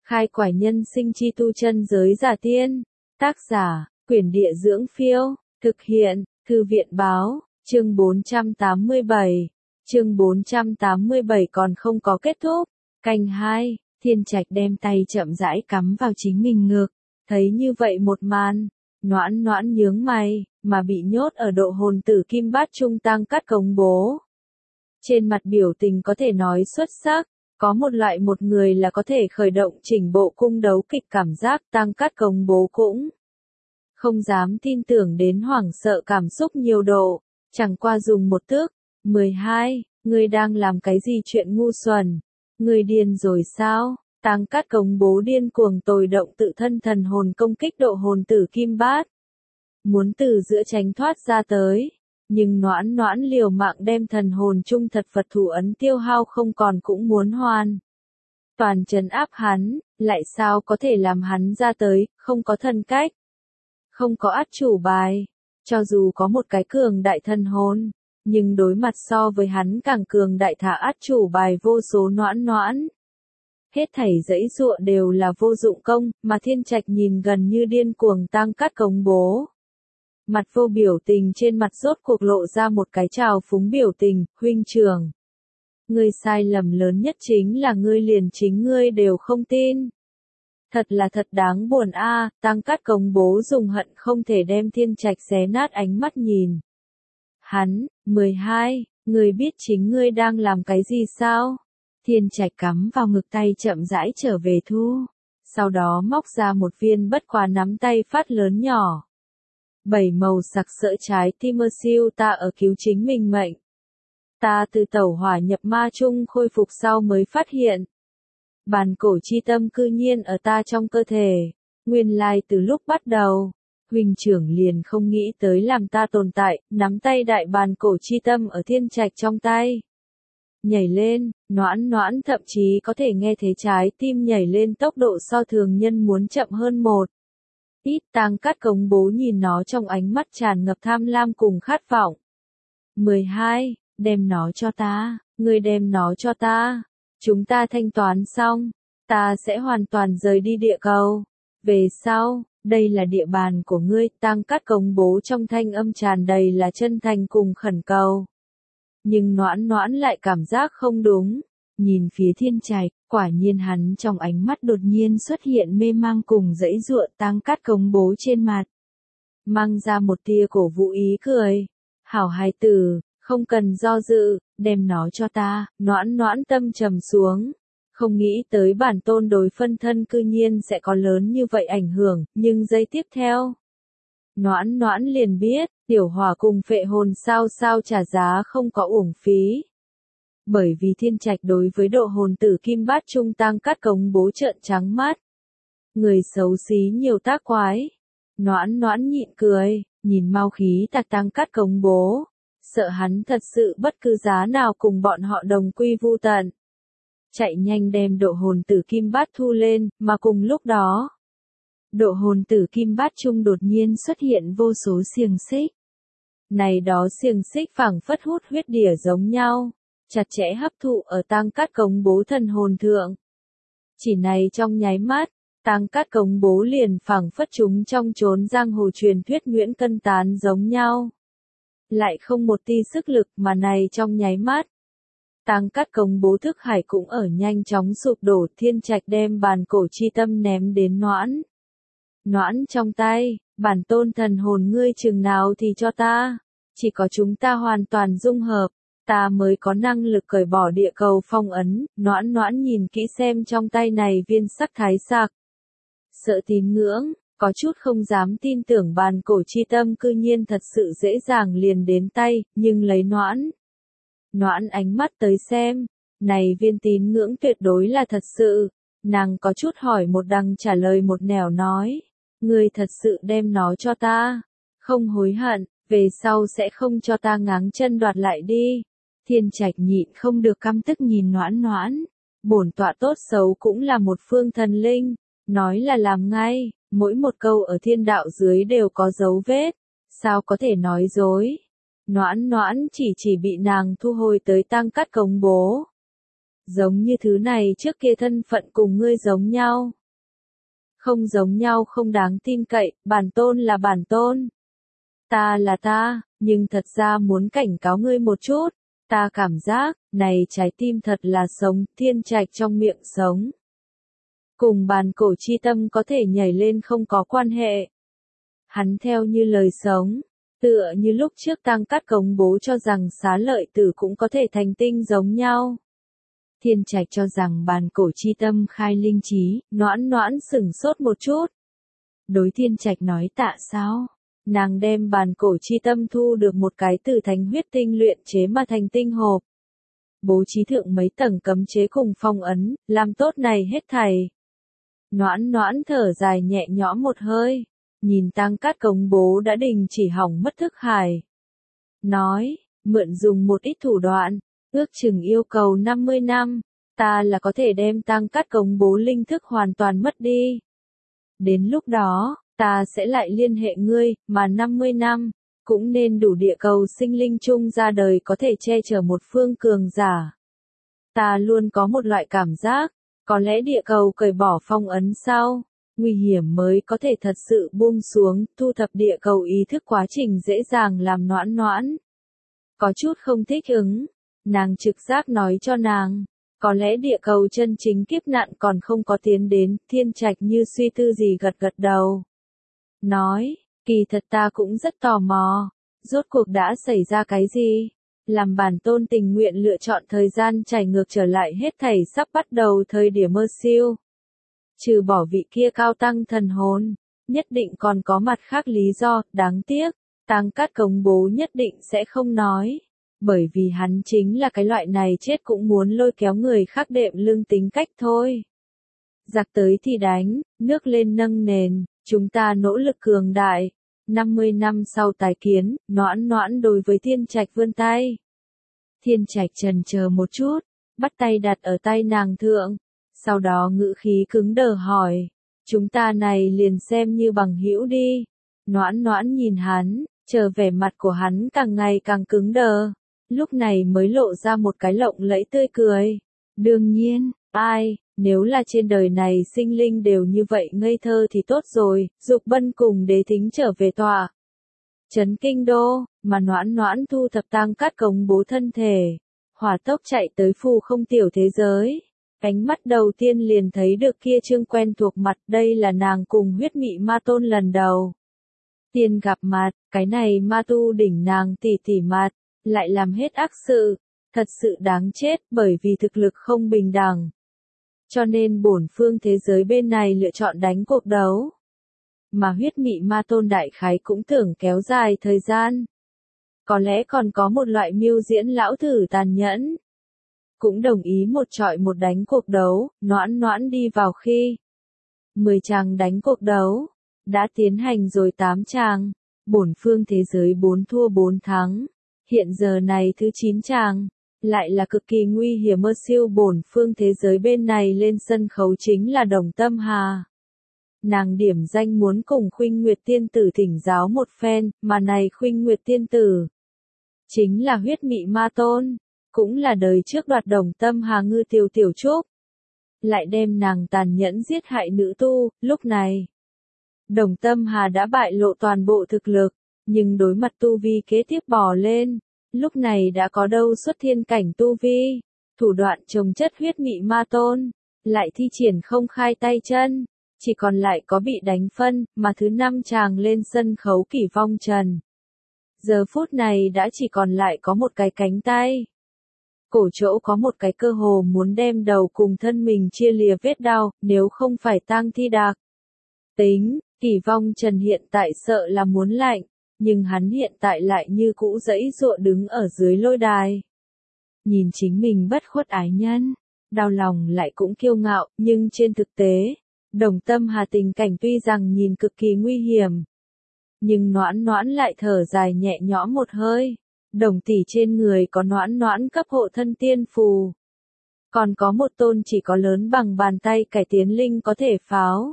Khai quải nhân sinh chi tu chân giới giả tiên. Tác giả, Quyển Địa Dưỡng Phiêu. Thực hiện, Thư viện Báo. Chương 487. Chương 487 còn không có kết thúc. Canh 2, Thiên Trạch đem tay chậm rãi cắm vào chính mình ngực. Thấy như vậy một màn, Noãn Noãn nhướng mày, mà bị nhốt ở độ hồn tử kim bát trung tăng cắt cống bố. Trên mặt biểu tình có thể nói xuất sắc, có một loại một người là có thể khởi động chỉnh bộ cung đấu kịch cảm giác tăng cắt cống bố cũng không dám tin tưởng đến hoảng sợ cảm xúc nhiều độ, chẳng qua dùng một tước. 12, ngươi đang làm cái gì chuyện ngu xuẩn? Ngươi điên rồi sao? Tăng cắt cống bố điên cuồng tồi động tự thân thần hồn công kích độ hồn tử kim bát. Muốn từ giữa tránh thoát ra tới, nhưng Noãn Noãn liều mạng đem thần hồn trung thật Phật thủ ấn tiêu hao không còn cũng muốn hoàn toàn trấn áp hắn, lại sao có thể làm hắn ra tới, không có thân cách, không có át chủ bài, cho dù có một cái cường đại thần hồn, nhưng đối mặt so với hắn càng cường đại thả át chủ bài vô số Noãn Noãn. Hết thảy dãy dụa đều là vô dụng công, mà Thiên Trạch nhìn gần như điên cuồng tăng cắt cống bố. Mặt vô biểu tình trên mặt rốt cuộc lộ ra một cái trào phúng biểu tình, huynh trưởng. Ngươi sai lầm lớn nhất chính là ngươi liền chính ngươi đều không tin. Thật là thật đáng buồn a. Tăng cắt cống bố dùng hận không thể đem Thiên Trạch xé nát ánh mắt nhìn. Hắn, 12, ngươi biết chính ngươi đang làm cái gì sao? Thiên Trạch cắm vào ngực tay chậm rãi trở về thu. Sau đó móc ra một viên bất quá nắm tay phát lớn nhỏ. 7 màu sặc sỡ trái tim mơ siêu ta ở cứu chính mình mệnh. Ta từ tẩu hỏa nhập ma chung khôi phục sau mới phát hiện. Bàn cổ chi tâm cư nhiên ở ta trong cơ thể. Nguyên lai từ lúc bắt đầu, huynh trưởng liền không nghĩ tới làm ta tồn tại, nắm tay đại bàn cổ chi tâm ở Thiên Trạch trong tay. Nhảy lên, Noãn Noãn thậm chí có thể nghe thấy trái tim nhảy lên tốc độ so thường nhân muốn chậm hơn một ít. Tăng cắt cống bố nhìn nó trong ánh mắt tràn ngập tham lam cùng khát vọng. 12, đem nó cho ta, ngươi đem nó cho ta. Chúng ta thanh toán xong, ta sẽ hoàn toàn rời đi địa cầu. Về sau, đây là địa bàn của ngươi. Tăng cắt cống bố trong thanh âm tràn đầy là chân thành cùng khẩn cầu. Nhưng Noãn Noãn lại cảm giác không đúng. Nhìn phía Thiên Trạch, quả nhiên hắn trong ánh mắt đột nhiên xuất hiện mê mang cùng dãy dụa. Tăng cắt cống bố trên mặt mang ra một tia cổ vũ ý cười. Hảo hài tử, không cần do dự, đem nó cho ta. Noãn Noãn tâm trầm xuống. Không nghĩ tới bản tôn đối phân thân cư nhiên sẽ có lớn như vậy ảnh hưởng, nhưng giây tiếp theo. Noãn Noãn liền biết, tiểu hỏa cùng phệ hồn sao trả giá không có uổng phí. Bởi vì Thiên Trạch đối với độ hồn tử kim bát trung tăng cắt cống bố trợn trắng mắt. Người xấu xí nhiều tác quái. Noãn Noãn nhịn cười, nhìn mau khí tạc tăng cắt cống bố. Sợ hắn thật sự bất cứ giá nào cùng bọn họ đồng quy vu tận. Chạy nhanh đem độ hồn tử kim bát thu lên, mà cùng lúc đó. Độ hồn tử kim bát trung đột nhiên xuất hiện vô số xiềng xích. Này đó xiềng xích phảng phất hút huyết đỉa giống nhau, chặt chẽ hấp thụ ở tăng cắt cống bố thần hồn thượng. Chỉ này trong nháy mắt, tăng cắt cống bố liền phảng phất chúng trong chốn giang hồ truyền thuyết Nguyễn Cân Tán giống nhau. Lại không một ti sức lực mà này trong nháy mắt. Tăng cắt cống bố thức hải cũng ở nhanh chóng sụp đổ. Thiên Trạch đem bàn cổ chi tâm ném đến Noãn Noãn trong tay, bản tôn thần hồn ngươi chừng nào thì cho ta. Chỉ có chúng ta hoàn toàn dung hợp, ta mới có năng lực cởi bỏ địa cầu phong ấn. Noãn Noãn nhìn kỹ xem trong tay này viên sắc thái sạc. Sợ tín ngưỡng, có chút không dám tin tưởng bàn cổ chi tâm cư nhiên thật sự dễ dàng liền đến tay, nhưng lấy Noãn ánh mắt tới xem, này viên tín ngưỡng tuyệt đối là thật sự. Nàng có chút hỏi một đằng trả lời một nẻo nói, ngươi thật sự đem nó cho ta, không hối hận, về sau sẽ không cho ta ngáng chân đoạt lại đi. Thiên Trạch nhịn không được căm tức nhìn Noãn Noãn, bổn tọa tốt xấu cũng là một phương thần linh, nói là làm ngay, mỗi một câu ở thiên đạo dưới đều có dấu vết, sao có thể nói dối. Noãn Noãn chỉ bị nàng thu hồi tới tăng cắt cống bố. Giống như thứ này trước kia thân phận cùng ngươi giống nhau. Không giống nhau không đáng tin cậy, bản tôn là bản tôn. Ta là ta, nhưng thật ra muốn cảnh cáo ngươi một chút. Ta cảm giác, này trái tim thật là sống, thiên trạch trong miệng sống. Cùng bàn cổ chi tâm có thể nhảy lên không có quan hệ. Hắn theo như lời sống, tựa như lúc trước Tăng Cát Cống bố cho rằng Xá Lợi Tử cũng có thể thành tinh giống nhau. Thiên trạch cho rằng bàn cổ chi tâm khai linh trí, noãn noãn sửng sốt một chút. Đối thiên trạch nói tạ sao? Nàng đem bàn cổ chi tâm thu được một cái từ thánh huyết tinh luyện chế mà thành tinh hộp. Bố trí thượng mấy tầng cấm chế cùng phong ấn, làm tốt này hết thảy. Noãn noãn thở dài nhẹ nhõm một hơi, nhìn Tăng Cát Cống bố đã đình chỉ hỏng mất thức hải. Nói, mượn dùng một ít thủ đoạn, ước chừng yêu cầu 50 năm, ta là có thể đem Tăng Cát Cống bố linh thức hoàn toàn mất đi. Đến lúc đó, ta sẽ lại liên hệ ngươi, mà 50 năm, cũng nên đủ địa cầu sinh linh chung ra đời có thể che chở một phương cường giả. Ta luôn có một loại cảm giác, có lẽ địa cầu cởi bỏ phong ấn sau, nguy hiểm mới có thể thật sự buông xuống, thu thập địa cầu ý thức quá trình dễ dàng làm noãn noãn. Có chút không thích ứng, nàng trực giác nói cho nàng, có lẽ địa cầu chân chính kiếp nạn còn không có tiến đến, thiên trạch như suy tư gì gật gật đầu. Nói, kỳ thật ta cũng rất tò mò, rốt cuộc đã xảy ra cái gì? Làm bản tôn tình nguyện lựa chọn thời gian trải ngược trở lại hết thảy sắp bắt đầu thời điểm mơ siêu. Trừ bỏ vị kia cao tăng thần hồn, nhất định còn có mặt khác lý do, đáng tiếc, Tăng Cát Cống bố nhất định sẽ không nói. Bởi vì hắn chính là cái loại này chết cũng muốn lôi kéo người khác đệm lưng tính cách thôi. Giặc tới thì đánh, nước lên nâng nền, chúng ta nỗ lực cường đại. 50 năm sau tái kiến, noãn noãn đối với thiên trạch vươn tay. Thiên trạch chần chờ một chút, bắt tay đặt ở tay nàng thượng. Sau đó ngữ khí cứng đờ hỏi, chúng ta này liền xem như bằng hữu đi. Noãn noãn nhìn hắn, chờ vẻ mặt của hắn càng ngày càng cứng đờ. Lúc này mới lộ ra một cái lộng lẫy tươi cười. Đương nhiên, ai, nếu là trên đời này sinh linh đều như vậy ngây thơ thì tốt rồi, Dục Bân cùng Đế Thính trở về tọa. Trấn Kinh Đô, mà noãn noãn thu thập Tăng Cát Cống bố thân thể. Hỏa tốc chạy tới phù không tiểu thế giới. Ánh mắt đầu tiên liền thấy được kia trương quen thuộc mặt, đây là nàng cùng huyết mị ma tôn lần đầu. Tiên gặp mặt, cái này ma tu đỉnh nàng tỉ tỉ mặt, lại làm hết ác sự, thật sự đáng chết bởi vì thực lực không bình đẳng. Cho nên bổn phương thế giới bên này lựa chọn đánh cuộc đấu. Mà huyết mị ma tôn đại khái cũng tưởng kéo dài thời gian. Có lẽ còn có một loại mưu diễn lão thử tàn nhẫn. Cũng đồng ý một trọi một đánh cuộc đấu, noãn noãn đi vào khi 10 chàng đánh cuộc đấu, đã tiến hành rồi 8 chàng, bổn phương thế giới 4 thua 4 thắng, hiện giờ này thứ 9 chàng, lại là cực kỳ nguy hiểm mơ siêu bổn phương thế giới bên này lên sân khấu chính là Đồng Tâm Hà. Nàng điểm danh muốn cùng Khuynh Nguyệt Tiên Tử thỉnh giáo một phen, mà này Khuynh Nguyệt Tiên Tử chính là huyết mị ma tôn. Cũng là đời trước đoạt Đồng Tâm Hà ngư tiểu tiểu trúc. Lại đem nàng tàn nhẫn giết hại nữ tu, lúc này. Đồng Tâm Hà đã bại lộ toàn bộ thực lực, nhưng đối mặt tu vi kế tiếp bò lên. Lúc này đã có đâu xuất thiên cảnh tu vi, thủ đoạn trồng chất huyết mị ma tôn, lại thi triển không khai tay chân, chỉ còn lại có bị đánh phân, mà thứ 5 chàng lên sân khấu Kỷ Vong Trần. Giờ phút này đã chỉ còn lại có một cái cánh tay. Cổ chỗ có một cái cơ hồ muốn đem đầu cùng thân mình chia lìa vết đau, nếu không phải tang thi đạc. Tính, Kỷ Vong Trần hiện tại sợ là muốn lạnh, nhưng hắn hiện tại lại như cũ dãy dụa đứng ở dưới lôi đài. Nhìn chính mình bất khuất ái nhân, đau lòng lại cũng kiêu ngạo, nhưng trên thực tế, Đồng Tâm Hà tình cảnh tuy rằng nhìn cực kỳ nguy hiểm, nhưng noãn noãn lại thở dài nhẹ nhõm một hơi. Đồng tỷ trên người có noãn noãn cấp hộ thân tiên phù. Còn có một tôn chỉ có lớn bằng bàn tay cải tiến linh có thể pháo.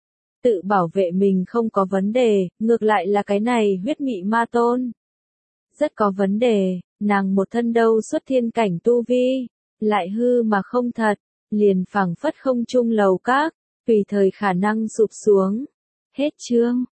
Tự bảo vệ mình không có vấn đề, ngược lại là cái này huyết mị ma tôn. Rất có vấn đề, nàng một thân đâu xuất thiên cảnh tu vi. lại hư mà không thật, liền phảng phất không trung lầu các, tùy thời khả năng sụp xuống. Hết chương.